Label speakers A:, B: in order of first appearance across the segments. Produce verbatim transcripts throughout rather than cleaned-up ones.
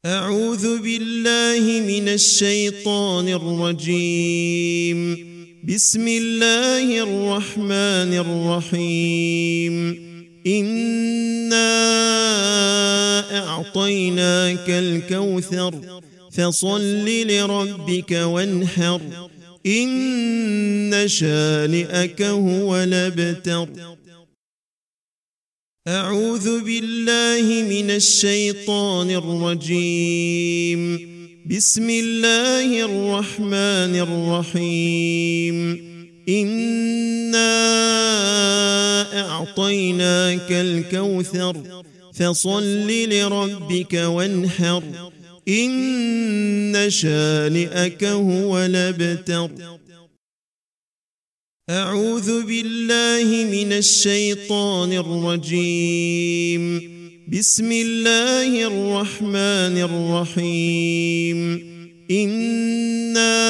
A: أعوذ بالله من الشيطان الرجيم. بسم الله الرحمن الرحيم. إنا أعطيناك الكوثر فصل لربك وانحر إن شانئك هو الأبتر. أعوذ بالله من الشيطان الرجيم. بسم الله الرحمن الرحيم. إنا أعطيناك الكوثر فصل لربك وانحر إن شانئك هو الأبتر. أعوذ بالله من الشيطان الرجيم. بسم الله الرحمن الرحيم. إنا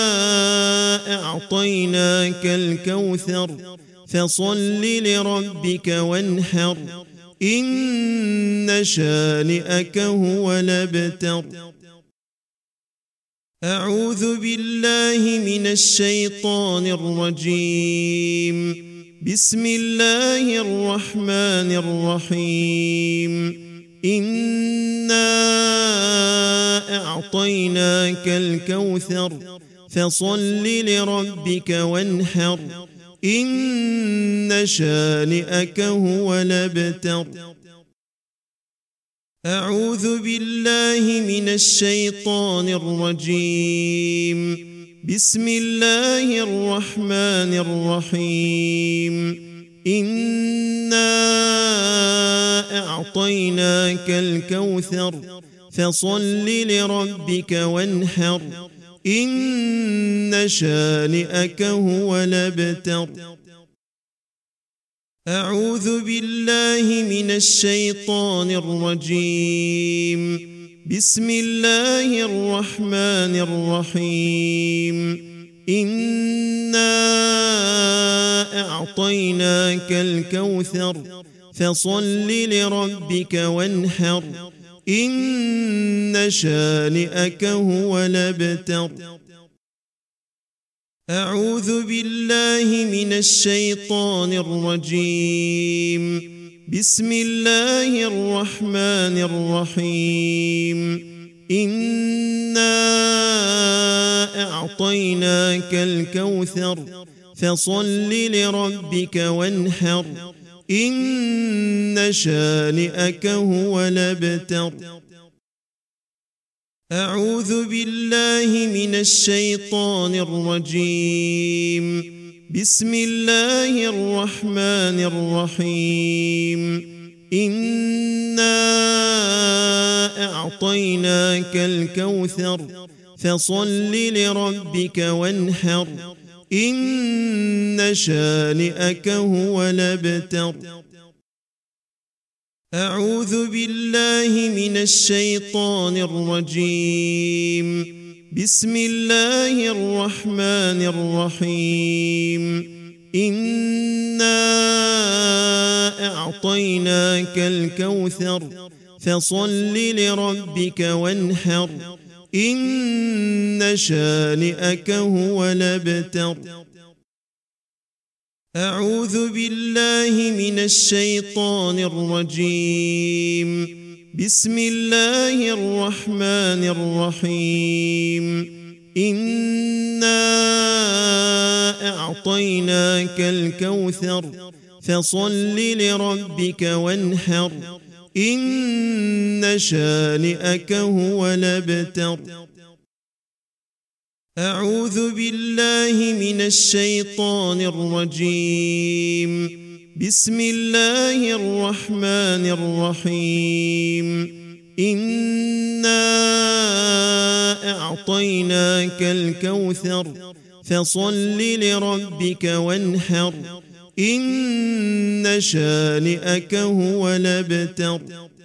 A: أعطيناك الكوثر فصل لربك وانحر إن شانئك هو الأبتر. أعوذ بالله من الشيطان الرجيم. بسم الله الرحمن الرحيم. إنا أعطيناك الكوثر فصل لربك وانحر إن شانئك هو الأبتر. أعوذ بالله من الشيطان الرجيم. بسم الله الرحمن الرحيم. إنا أعطيناك الكوثر فصل لربك وانحر إن شانئك هو الأبتر. أعوذ بالله من الشيطان الرجيم. بسم الله الرحمن الرحيم. إنا أعطيناك الكوثر فصل لربك وانحر إن شانئك هو الأبتر. أعوذ بالله من الشيطان الرجيم. بسم الله الرحمن الرحيم. إنا أعطيناك الكوثر فصل لربك وانحر إن شانئك هو الأبتر. أعوذ بالله من الشيطان الرجيم. بسم الله الرحمن الرحيم. إنا أعطيناك الكوثر فصل لربك وانحر إن شانئك هو الأبتر. أعوذ بالله من الشيطان الرجيم. بسم الله الرحمن الرحيم. إنا أعطيناك الكوثر فصل لربك وانحر إن شانئك هو الأبتر. أعوذ بالله من الشيطان الرجيم. بسم الله الرحمن الرحيم. إنا أعطيناك الكوثر فصل لربك وانحر إن شانئك هو الأبتر. أعوذ بالله من الشيطان الرجيم. بسم الله الرحمن الرحيم. إنا أعطيناك الكوثر فصل لربك وانحر إن شانئك هو الأبتر.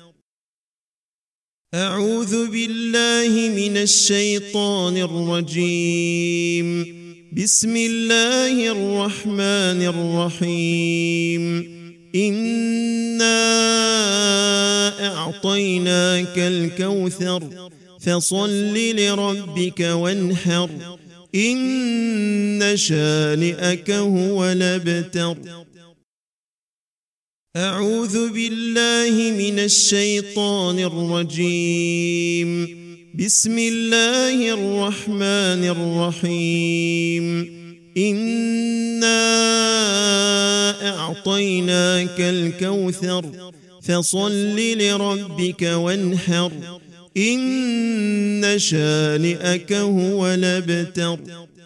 A: أعوذ بالله من الشيطان الرجيم. بسم الله الرحمن الرحيم. إنا أعطيناك الكوثر فصل لربك وانحر إن شانئك هو الأبتر. أعوذ بالله من الشيطان الرجيم. بسم الله الرحمن الرحيم. إنا أعطيناك الكوثر فصل لربك وانحر إن شانئك هو الأبتر.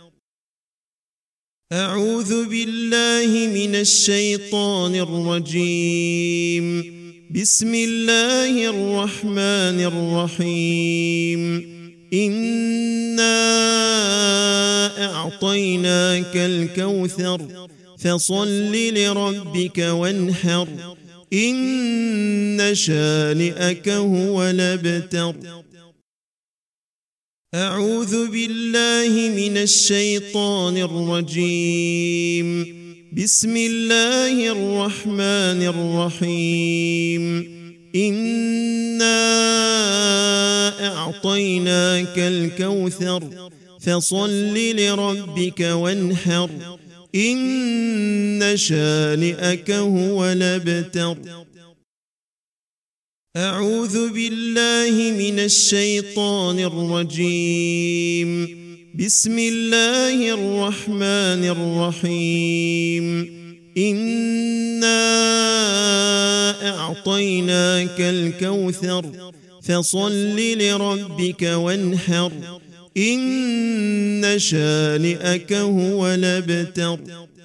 A: أعوذ بالله من الشيطان الرجيم. بسم الله الرحمن الرحيم. إنا أعطيناك الكوثر فصل لربك وانحر إن شانئك هو الأبتر. أعوذ بالله من الشيطان الرجيم. بسم الله الرحمن الرحيم. إنا أعطيناك الكوثر فصل لربك وانحر إن شانئك هو الأبتر. أعوذ بالله من الشيطان الرجيم. بسم الله الرحمن الرحيم. إنا أعطيناك الكوثر فصل لربك وانحر إن شانئك هو الأبتر.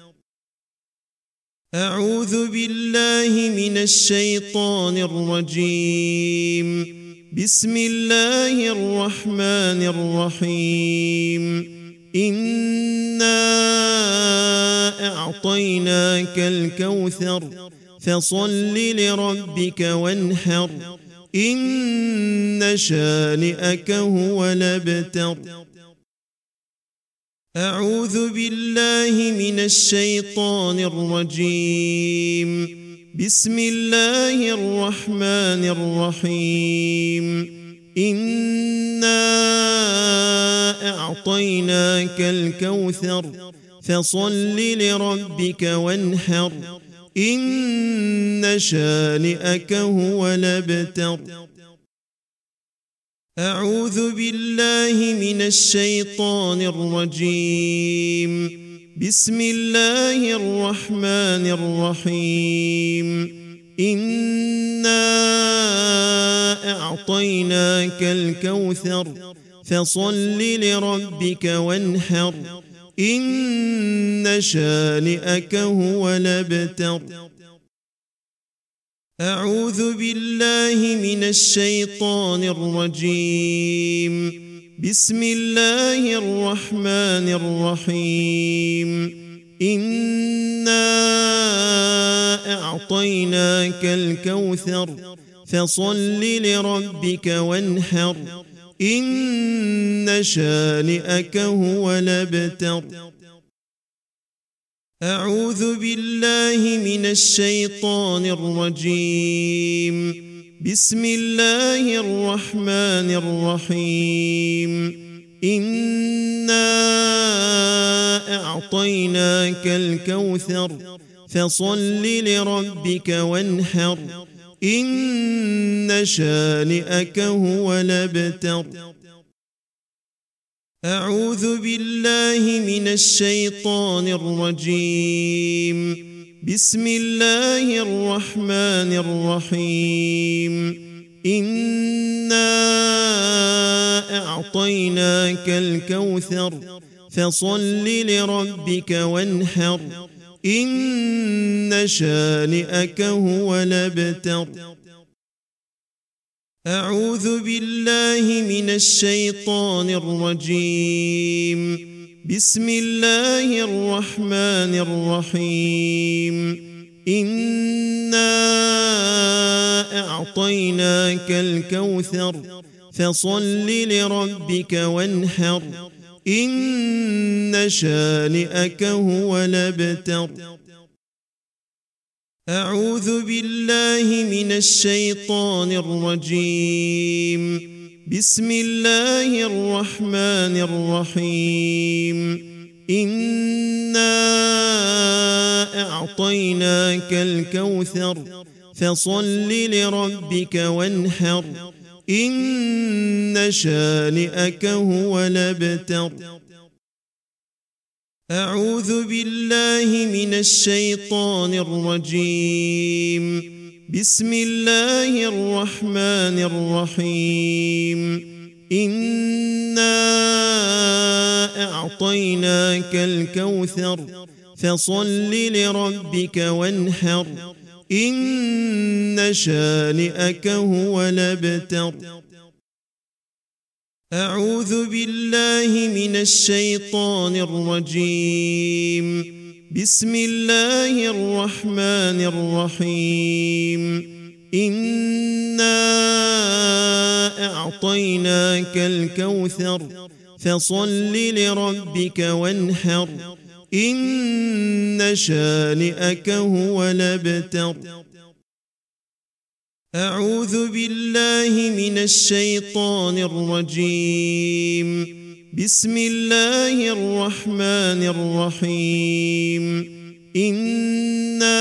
A: أعوذ بالله من الشيطان الرجيم. بسم الله الرحمن الرحيم. إنا أعطيناك الكوثر فصل لربك وانحر إن شانئك هو الأبتر. أعوذ بالله من الشيطان الرجيم. بسم الله الرحمن الرحيم. إنا أعطيناك الكوثر فصل لربك وانحر إن شانئك هو الأبتر. أعوذ بالله من الشيطان الرجيم. بسم الله الرحمن الرحيم. إنا أعطيناك الكوثر فصل لربك وانحر إن شانئك هو الأبتر. أعوذ بالله من الشيطان الرجيم. بسم الله الرحمن الرحيم. إنا أعطيناك الكوثر فصل لربك وانحر إن شانئك هو الأبتر. أعوذ بالله من الشيطان الرجيم. بسم الله الرحمن الرحيم. إنا أعطيناك الكوثر فصل لربك وانحر إن شانئك هو الأبتر. أعوذ بالله من الشيطان الرجيم. بسم الله الرحمن الرحيم. إنا أعطيناك الكوثر فصل لربك وانحر إن شانئك هو الأبتر. أعوذ بالله من الشيطان الرجيم. بسم الله الرحمن الرحيم. إنا أعطيناك الكوثر فصل لربك وانحر إن شانئك هو الأبتر. أعوذ بالله من الشيطان الرجيم. بسم الله الرحمن الرحيم. إنا أعطيناك الكوثر فصل لربك وانحر إن شانئك هو الأبتر. أعوذ بالله من الشيطان الرجيم. بسم الله الرحمن الرحيم. إنا أعطيناك الكوثر فصل لربك وانحر إن شانئك هو الأبتر. أعوذ بالله من الشيطان الرجيم. بسم الله الرحمن الرحيم. إنا أعطيناك الكوثر فصل لربك وانحر إن شانئك هو الأبتر. أعوذ بالله من الشيطان الرجيم. بسم الله الرحمن الرحيم. إنا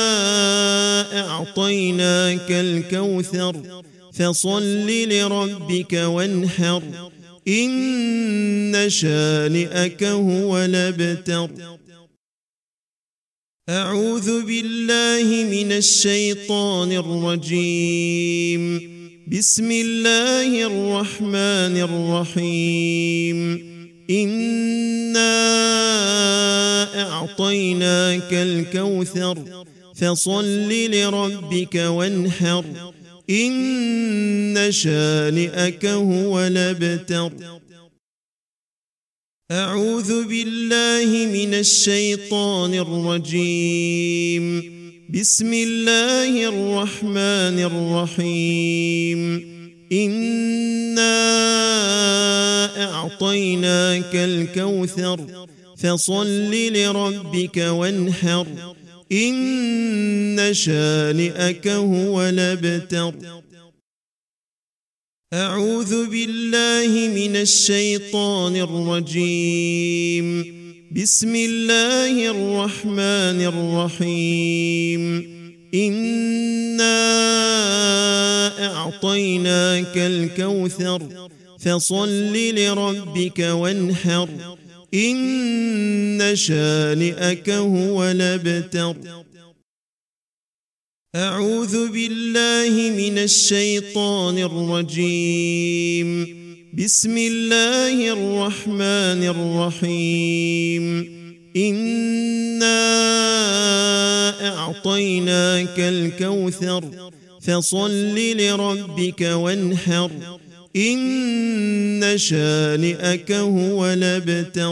A: أعطيناك الكوثر فصل لربك وانحر إن شانئك هو الأبتر. أعوذ بالله من الشيطان الرجيم. بسم الله الرحمن الرحيم. إنا أعطيناك الكوثر فصل لربك وانحر إن شانئك هو الأبتر. أعوذ بالله من الشيطان الرجيم. بسم الله الرحمن الرحيم. إنا أعطيناك الكوثر فصل لربك وانحر إن شانئك هو الأبتر. أعوذ بالله من الشيطان الرجيم. بسم الله الرحمن الرحيم. إنا أعطيناك الكوثر فصل لربك وانحر إن شانئك هو الأبتر. أعوذ بالله من الشيطان الرجيم. بسم الله الرحمن الرحيم. إنا أعطيناك الكوثر فصل لربك وانحر إن شانئك هو الأبتر.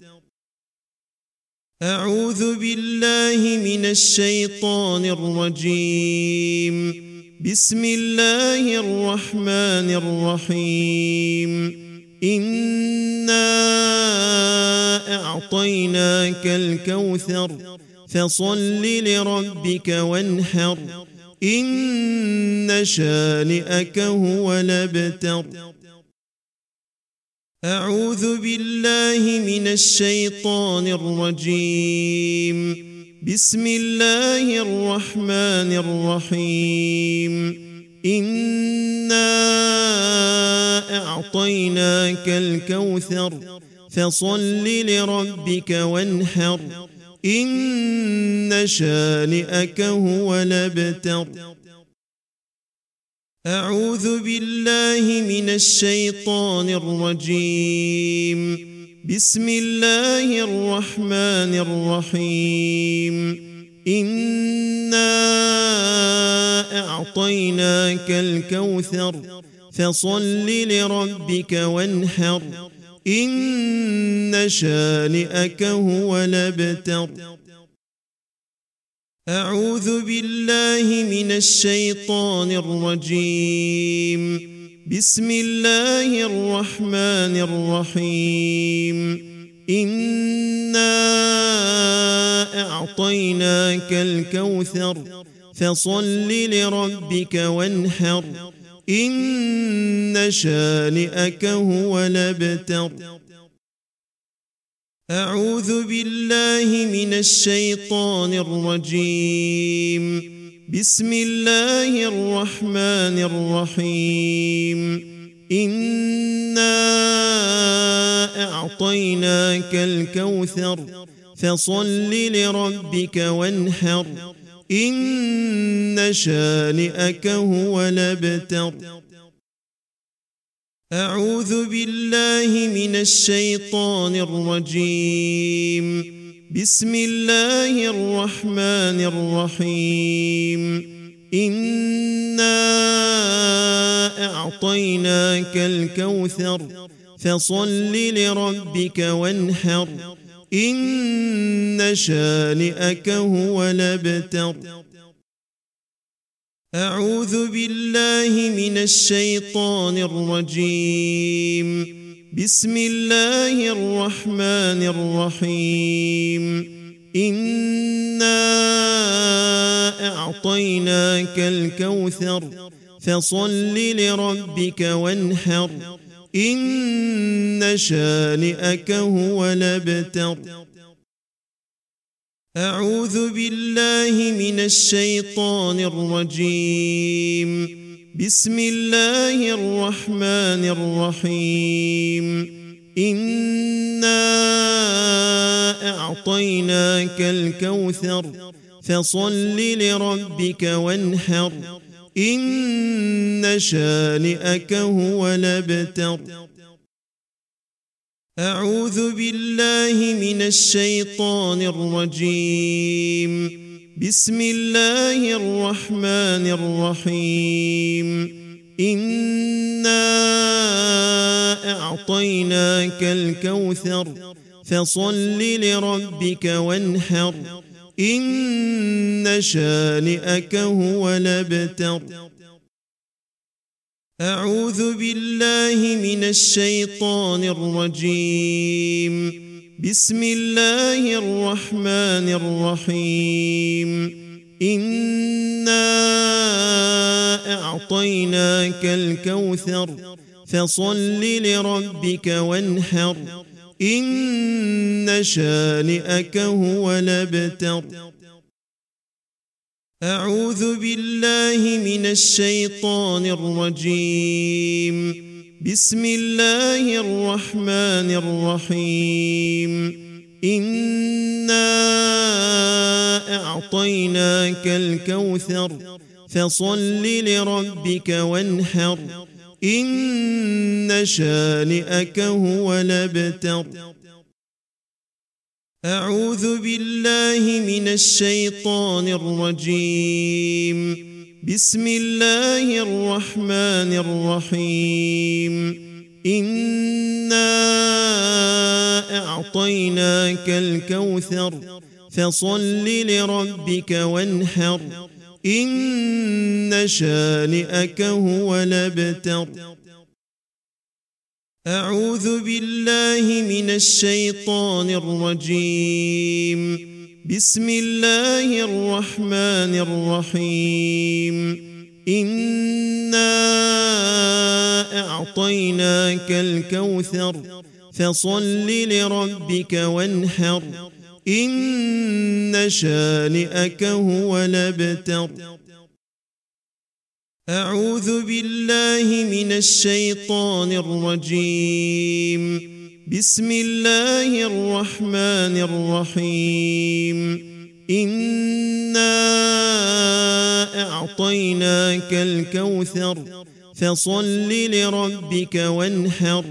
A: أعوذ بالله من الشيطان الرجيم. بسم الله الرحمن الرحيم. إنا أعطيناك الكوثر فصل لربك وانحر إن شانئك هو الأبتر. أعوذ بالله من الشيطان الرجيم. بسم الله الرحمن الرحيم. إنا أعطيناك الكوثر فصل لربك وانحر إن شانئك هو الأبتر. أعوذ بالله من الشيطان الرجيم. بسم الله الرحمن الرحيم. إنا أعطيناك الكوثر فصل لربك وانحر إن شانئك هو الأبتر. أعوذ بالله من الشيطان الرجيم. بسم الله الرحمن الرحيم. إنا أعطيناك الكوثر فصل لربك وانحر إن شانئك هو الأبتر. أعوذ بالله من الشيطان الرجيم. بسم الله الرحمن الرحيم. إنا أعطيناك الكوثر فصل لربك وانحر إن شانئك هو الأبتر. أعوذ بالله من الشيطان الرجيم. بسم الله الرحمن الرحيم. إنا أعطيناك الكوثر فصل لربك وانحر إن شانئك هو الأبتر. أعوذ بالله من الشيطان الرجيم. بسم الله الرحمن الرحيم. إنا أعطيناك الكوثر فصل لربك وانحر إن شانئك هو الأبتر. أعوذ بالله من الشيطان الرجيم. بسم الله الرحمن الرحيم. إنا أعطيناك الكوثر فصل لربك وانحر إن شانئك هو الأبتر. أعوذ بالله من الشيطان الرجيم. بسم الله الرحمن الرحيم. إنا أعطيناك الكوثر فصل لربك وانحر إن شانئك هو الأبتر. أعوذ بالله من الشيطان الرجيم. بسم الله الرحمن الرحيم. إنا أعطيناك الكوثر فصل لربك وانحر إن شانئك هو الأبتر. أعوذ بالله من الشيطان الرجيم. بسم الله الرحمن الرحيم. إنا أعطيناك الكوثر فصل لربك وانحر إن شانئك هو الأبتر. أعوذ بالله من الشيطان الرجيم. بسم الله الرحمن الرحيم. إنا أعطيناك الكوثر فصل لربك وانحر إن شانئك هو الأبتر. أعوذ بالله من الشيطان الرجيم. بسم الله الرحمن الرحيم. إنا أعطيناك الكوثر فصل لربك وانحر إن شانئك هو الأبتر. أعوذ بالله من الشيطان الرجيم. بسم الله الرحمن الرحيم. إنا أعطيناك الكوثر فصل لربك وانحر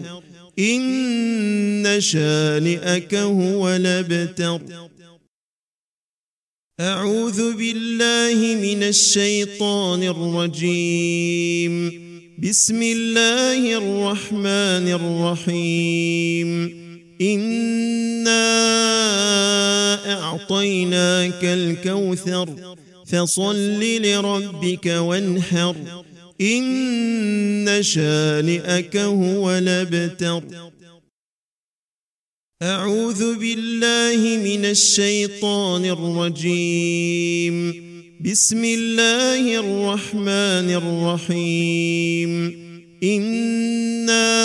A: إن شانئك هو الأبتر. أعوذ بالله من الشيطان الرجيم. بسم الله الرحمن الرحيم. إنا أعطيناك الكوثر فصل لربك وانحر إن شانئك هو الأبتر. أعوذ بالله من الشيطان الرجيم. بسم الله الرحمن الرحيم. إنا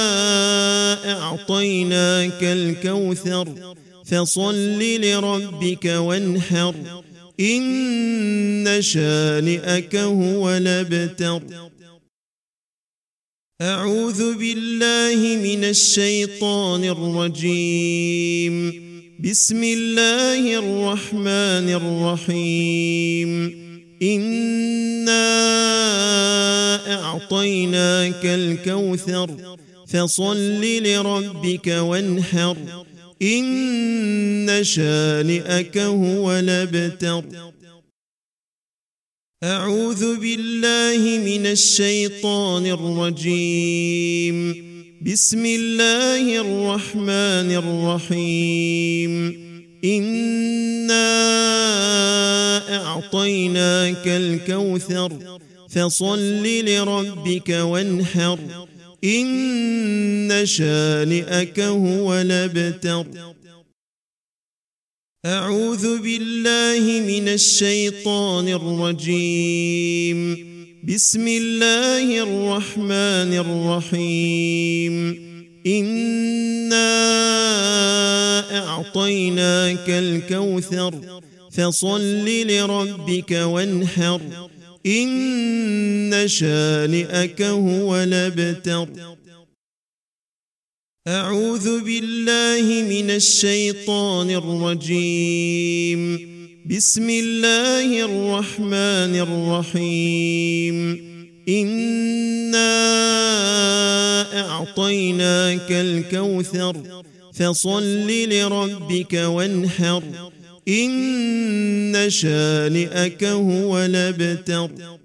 A: أعطيناك الكوثر فصل لربك وانحر إن شانئك هو الأبتر. أعوذ بالله من الشيطان الرجيم. بسم الله الرحمن الرحيم. إنا أعطيناك الكوثر فصل لربك وانحر إن شانئك هو الأبتر. أعوذ بالله من الشيطان الرجيم. بسم الله الرحمن الرحيم. إنا أعطيناك الكوثر فصل لربك وانحر إن شانئك هو الأبتر. أعوذ بالله من الشيطان الرجيم. بسم الله الرحمن الرحيم. إنا أعطيناك الكوثر فصل لربك وانحر إن شانئك هو الأبتر. أعوذ بالله من الشيطان الرجيم. بسم الله الرحمن الرحيم. إنا أعطيناك الكوثر فصل لربك وانحر إن شانئك هو الأبتر.